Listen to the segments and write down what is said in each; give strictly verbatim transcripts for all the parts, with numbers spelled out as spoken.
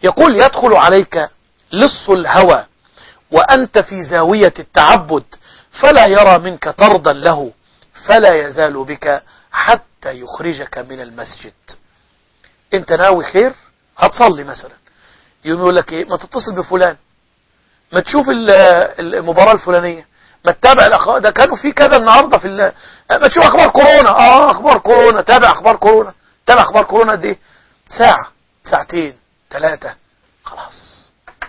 يقول يدخل عليك لص الهوى وأنت في زاوية التعبد فلا يرى منك طردا له فلا يزال بك حتى يخرجك من المسجد. انت ناوي خير، هتصلي مثلا، يوم يقول لك ايه، ما تتصل بفلان، ما تشوف المباراة الفلانية، ما تتابع الاخبار، ده كانوا في كذا النهارده في ال... ما تشوف اخبار كورونا، اه اخبار كورونا، تابع اخبار كورونا، تابع اخبار كورونا دي ساعة ساعتين ثلاثة، خلاص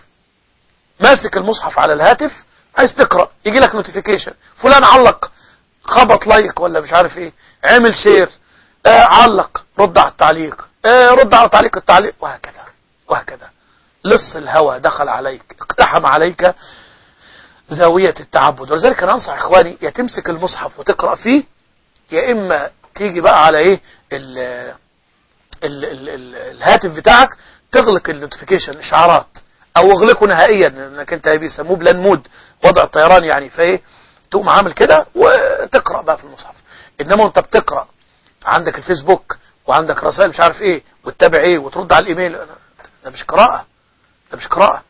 ماسك المصحف على الهاتف، عايز تقرأ يجي لك نوتيفيكيشن، فلان علق، خبط لايك ولا مش عارف ايه، عمل شير، آه علق، رد على التعليق، آه رد على تعليق التعليق، وهكذا وهكذا. لص الهوى دخل عليك، اقتحم عليك زاوية التعبد. ولذلك انا انصح اخواني يا تمسك المصحف وتقرأ فيه، يا اما تيجي بقى على ايه ال ال ال ال الهاتف بتاعك تغلق النوتيفيكيشن اشعارات، او اغلقه نهائيا، انك انت بيسموه بلان مود، وضع الطيران يعني، فايه تقوم عامل كده وتقرأ بقى في المصحف. انما انت بتقرأ عندك الفيسبوك وعندك رسائل مش عارف ايه وتتابع ايه وترد على الايميل، ده مش قراءة، ده مش قراءة.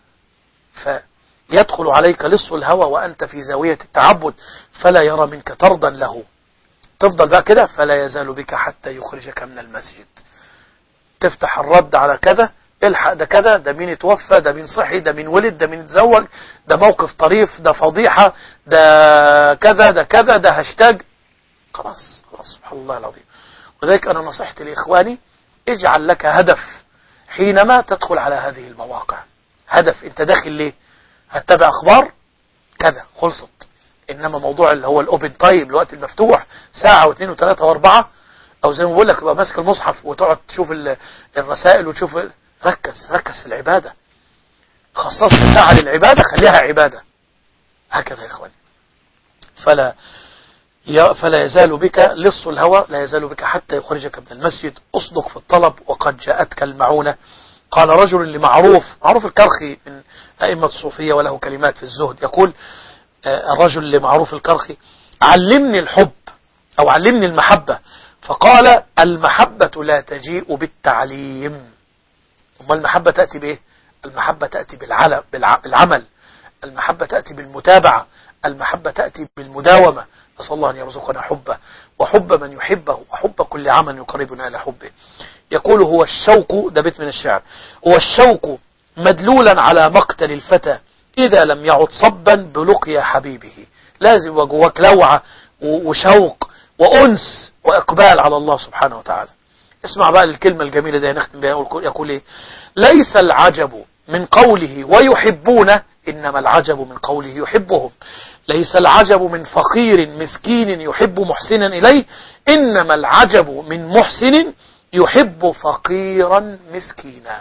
فيدخل عليك لص الهوى وانت في زاوية التعبد فلا يرى منك طردا له، تفضل بقى كده فلا يزال بك حتى يخرجك من المسجد. تفتح الرد على كذا، الحق ده كذا، ده مين اتوفى، ده مين صحي، ده مين ولد، ده مين اتزوج، ده موقف طريف، ده فضيحة، ده كذا ده كذا، ده هاشتاج، خلاص خلاص سبحان الله العظيم. ولذلك أنا نصيحتي لإخواني، اجعل لك هدف حينما تدخل على هذه المواقع. هدف، انت داخل ليه؟ هتتابع أخبار كذا، خلصت. إنما موضوع اللي هو الأوبن تايم، الوقت المفتوح، ساعة واثنين وثلاثة واربعة، أو زي ما بقول لك بقى ماسك المصحف وتقعد تشوف الرسائل وتشوف، ركز ركز في العبادة، خصصت ساعة للعبادة، خليها عبادة. هكذا يا إخواني. فلا فلا يزال بك لص الهوى، لا يزال بك حتى يخرجك من المسجد. أصدق في الطلب وقد جاءتك المعونة. قال رجل لمعروف، معروف الكرخي من أئمة الصوفية وله كلمات في الزهد، يقول الرجل لمعروف الكرخي: علمني الحب أو علمني المحبة. فقال: المحبة لا تجيء بالتعليم. أما المحبة تأتي بإيه؟ المحبة تأتي بالعمل، المحبة تأتي بالمتابعة، المحبة تأتي بالمداومة. نسأل الله أن يرزقنا حبه وحب من يحبه وحب كل عمل يقربنا إلى حبه. يقول: هو الشوق، ده بيت من الشعر، هو الشوق مدلولا على مقتل الفتى إذا لم يعد صبا بلقيا حبيبه. لازم وجواك لوعة وشوق وأنس وإقبال على الله سبحانه وتعالى. اسمع بقى الكلمة الجميلة دي نختم بها. يقول إيه؟ ليس العجب من قوله ويحبونه، إنما العجب من قوله يحبهم. ليس العجب من فقير مسكين يحب محسنا إليه، إنما العجب من محسن يحب فقيرا مسكينا.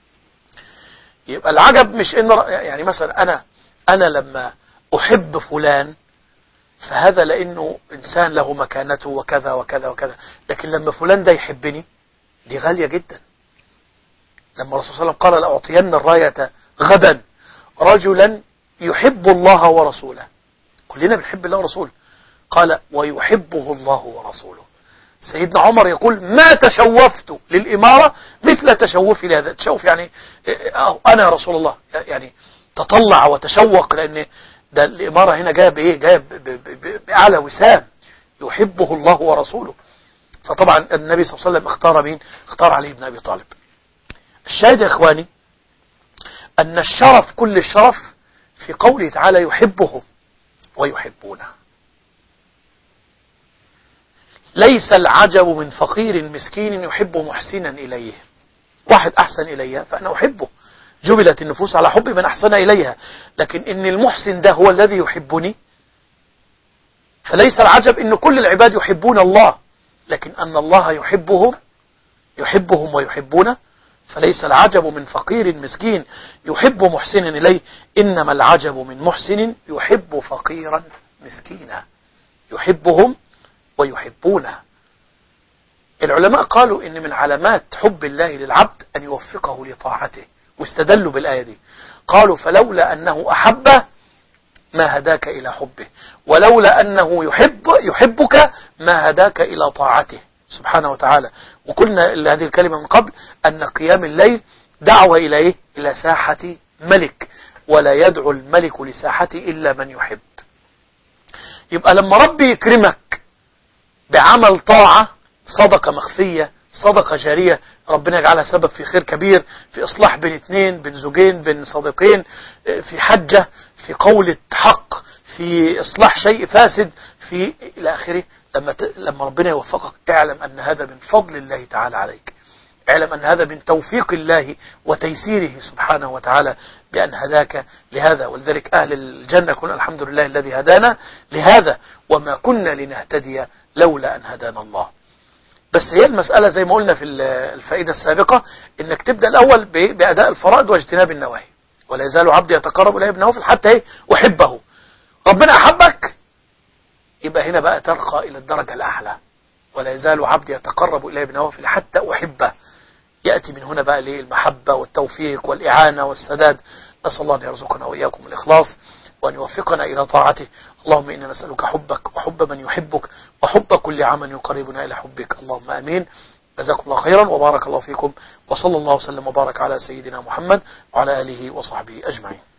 يبقى العجب مش إن يعني مثلا أنا أنا لما أحب فلان فهذا لأنه إنسان له مكانته وكذا وكذا وكذا، لكن لما فلان ده يحبني دي غالية جدا. لما الرسول صلى الله عليه وسلم قال: لأعطين الراية غدا رجلا يحب الله ورسوله. كلنا بنحب الله ورسوله، قال: ويحبه الله ورسوله. سيدنا عمر يقول: ما تشوفت للإمارة مثل تشوفي لهذا. تشوف يعني أنا يا رسول الله، يعني تطلع وتشوق، لأن ده الإمارة هنا جاء بإيه؟ جاء بأعلى وسام، يحبه الله ورسوله. فطبعا النبي صلى الله عليه وسلم اختار مين؟ اختار علي بن أبي طالب. الشاهد يا إخواني أن الشرف، كل الشرف في قوله تعالى: يحبهم ويحبونه. ليس العجب من فقير مسكين يحب محسنا إليه. واحد أحسن إليها فأنا أحبه، جبلت النفوس على حب من أحسن إليها. لكن إن المحسن ده هو الذي يحبني، فليس العجب إن كل العباد يحبون الله، لكن أن الله يحبهم يحبهم ويحبونه. فليس العجب من فقير مسكين يحب محسنا إليه، إنما العجب من محسن يحب فقيرا مسكينا، يحبهم ويحبونه. العلماء قالوا إن من علامات حب الله للعبد أن يوفقه لطاعته، واستدلوا بالآية دي. قالوا: فلولا أنه أحبه ما هداك إلى حبه، ولولا أنه يحب يحبك ما هداك إلى طاعته سبحانه وتعالى. وقلنا هذه الكلمة من قبل أن قيام الليل دعوة إلى إيه؟ إلى ساحة ملك، ولا يدعو الملك لساحته إلا من يحب. يبقى لما ربي يكرمك بعمل طاعة، صدقة مخفية، صدقة جارية، ربنا يجعلها سبب في خير كبير، في إصلاح بين اثنين، بين زوجين، بين صديقين، في حجة، في قولة حق، في إصلاح شيء فاسد، في إلى آخره. لما ت... لما ربنا يوفقك، اعلم أن هذا من فضل الله تعالى عليك، اعلم أن هذا من توفيق الله وتيسيره سبحانه وتعالى بأن هداك لهذا. ولذلك أهل الجنة يقول الحمد لله الذي هدانا لهذا وما كنا لنهتدي لولا أن هدانا الله. بس هي المسألة زي ما قلنا في الفائدة السابقة، انك تبدأ الأول بأداء الفرائض واجتناب النواهي. ولا يزال عبدي يتقرب إليه بالنوافل حتى ايه أحبه. ربنا أحبك، يبقى هنا بقى ترقى إلى الدرجة الأعلى. ولا يزال عبدي يتقرب إليه بالنوافل حتى أحبه. يأتي من هنا بقى المحبة والتوفيق والإعانة والسداد. نسأل الله أن يرزقنا وإياكم الإخلاص، وأن يوفقنا إلى طاعته. اللهم إنا نسألك حبك وحب من يحبك وحب كل عمل يقربنا إلى حبك. اللهم آمين. جزاكم الله خيرا وبارك الله فيكم، وصلى الله وسلم وبارك على سيدنا محمد وعلى آله وصحبه أجمعين.